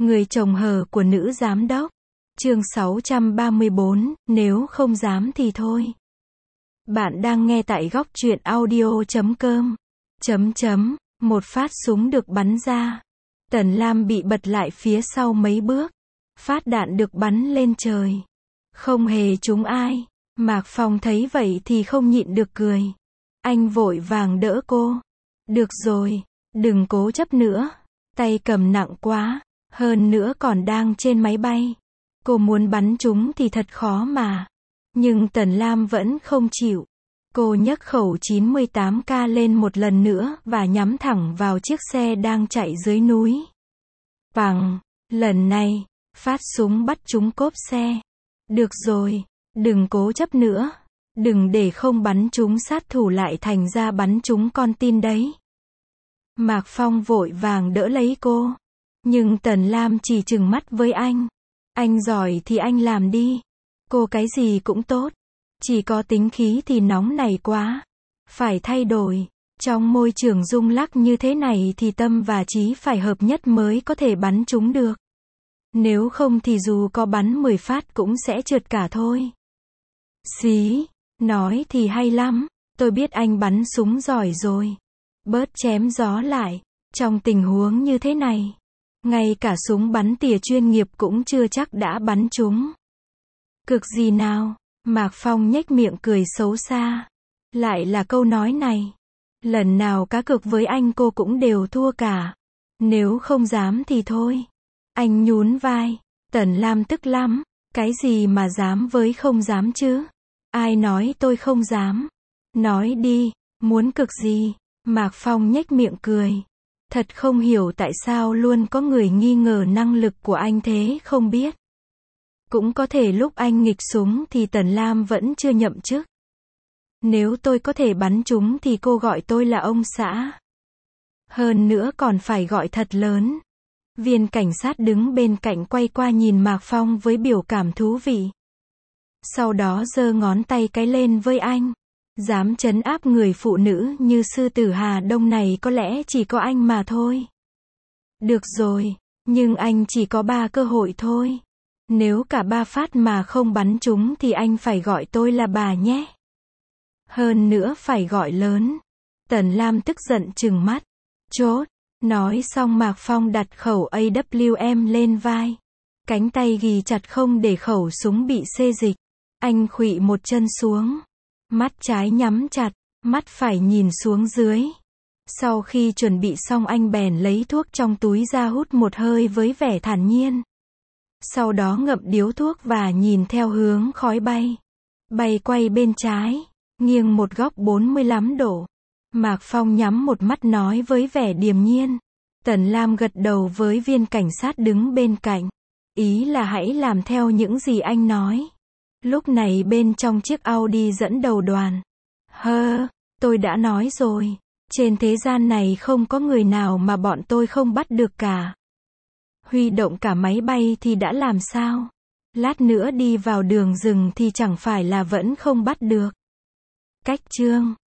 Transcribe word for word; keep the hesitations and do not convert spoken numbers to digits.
Người chồng hờ của nữ giám đốc. Chương sáu trăm ba mươi bốn, nếu không dám thì thôi. Bạn đang nghe tại góc truyện audio chấm com. Chấm chấm, một phát súng được bắn ra. Tần Lam bị bật lại phía sau mấy bước. Phát đạn được bắn lên trời. Không hề trúng ai. Mạc Phong thấy vậy thì không nhịn được cười. Anh vội vàng đỡ cô. Được rồi, đừng cố chấp nữa. Tay cầm nặng quá, hơn nữa còn đang trên máy bay. Cô muốn bắn chúng thì thật khó mà. Nhưng Tần Lam vẫn không chịu. Cô nhấc khẩu chín mươi tám K lên một lần nữa và nhắm thẳng vào chiếc xe đang chạy dưới núi. Bằng, lần này, phát súng bắt trúng cốp xe. Được rồi, đừng cố chấp nữa. Đừng để không bắn trúng sát thủ lại thành ra bắn trúng con tin đấy. Mạc Phong vội vàng đỡ lấy cô. Nhưng Tần Lam chỉ trừng mắt với anh. Anh giỏi thì anh làm đi. Cô cái gì cũng tốt. Chỉ có tính khí thì nóng nảy quá. Phải thay đổi. Trong môi trường rung lắc như thế này thì tâm và trí phải hợp nhất mới có thể bắn chúng được. Nếu không thì dù có bắn mười phát cũng sẽ trượt cả thôi. Xí, nói thì hay lắm. Tôi biết anh bắn súng giỏi rồi. Bớt chém gió lại. Trong tình huống như thế này, ngay cả súng bắn tỉa chuyên nghiệp cũng chưa chắc đã bắn trúng. Cực gì nào? Mạc Phong nhếch miệng cười xấu xa. Lại là câu nói này. Lần nào cá cược với anh cô cũng đều thua cả. Nếu không dám thì thôi. Anh nhún vai. Tần Lam tức lắm. Cái gì mà dám với không dám chứ? Ai nói tôi không dám? Nói đi, muốn cực gì? Mạc Phong nhếch miệng cười. Thật không hiểu tại sao luôn có người nghi ngờ năng lực của anh thế không biết. Cũng có thể lúc anh nghịch súng thì Tần Lam vẫn chưa nhậm chức. Nếu tôi có thể bắn chúng thì cô gọi tôi là ông xã. Hơn nữa còn phải gọi thật lớn. Viên cảnh sát đứng bên cạnh quay qua nhìn Mạc Phong với biểu cảm thú vị. Sau đó giơ ngón tay cái lên với anh. Dám trấn áp người phụ nữ như sư tử Hà Đông này có lẽ chỉ có anh mà thôi. Được rồi, nhưng anh chỉ có ba cơ hội thôi. Nếu cả ba phát mà không bắn chúng thì anh phải gọi tôi là bà nhé. Hơn nữa phải gọi lớn. Tần Lam tức giận trừng mắt. Chốt. Nói xong Mạc Phong đặt khẩu a vê em lên vai. Cánh tay ghì chặt không để khẩu súng bị xê dịch. Anh khuỵu một chân xuống. Mắt trái nhắm chặt, mắt phải nhìn xuống dưới. Sau khi chuẩn bị xong anh bèn lấy thuốc trong túi ra hút một hơi với vẻ thản nhiên. Sau đó ngậm điếu thuốc và nhìn theo hướng khói bay. Bay quay bên trái, nghiêng một góc bốn mươi lăm độ. Mạc Phong nhắm một mắt nói với vẻ điềm nhiên. Tần Lam gật đầu với viên cảnh sát đứng bên cạnh. Ý là hãy làm theo những gì anh nói. Lúc này bên trong chiếc Audi dẫn đầu đoàn. Hơ, tôi đã nói rồi. Trên thế gian này không có người nào mà bọn tôi không bắt được cả. Huy động cả máy bay thì đã làm sao? Lát nữa đi vào đường rừng thì chẳng phải là vẫn không bắt được. Cách chương